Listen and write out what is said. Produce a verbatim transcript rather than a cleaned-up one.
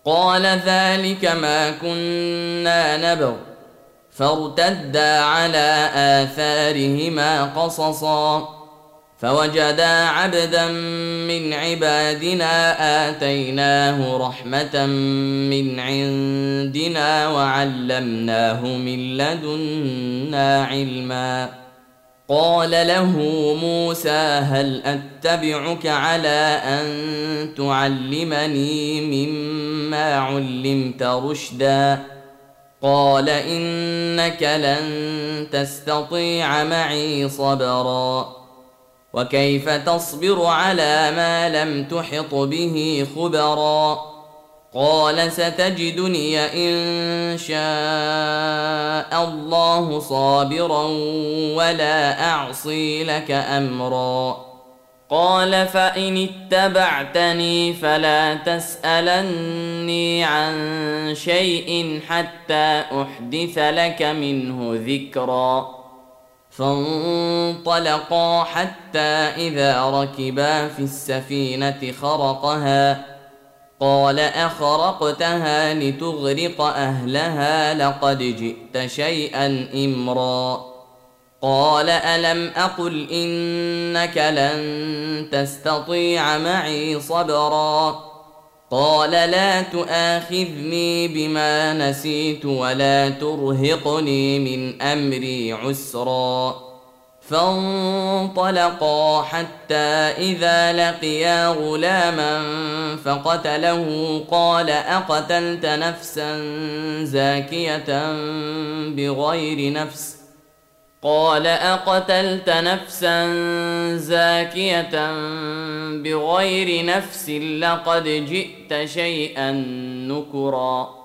قال ذلك ما كنا نبغ فارتدا على آثارهما قصصا فوجدا عبدا من عبادنا آتيناه رحمة من عندنا وعلمناه من لدنا علما. قال له موسى هل أتبعك على أن تعلمني مما علمت رشدا؟ قال إنك لن تستطيع معي صبرا وكيف تصبر على ما لم تحط به خبرا؟ قال ستجدني إن شاء الله صابرا ولا أعصي لك أمرا. قال فإن اتبعتني فلا تسألني عن شيء حتى أحدث لك منه ذكرا. فانطلقا حتى إذا ركبا في السفينة خرقها قال أخرقتها لتغرق أهلها لقد جئت شيئا إمرا. قال ألم أقل إنك لن تستطيع معي صبرا؟ قال لا تؤاخذني بما نسيت ولا ترهقني من أمري عسرا. فانطلقا حتى إذا لقيا غلاما فقتله قال أقتلت نفسا زاكية بغير نفس قال أقتلت نفسا زاكية بغير نفس لقد جئت شيئا نكرا.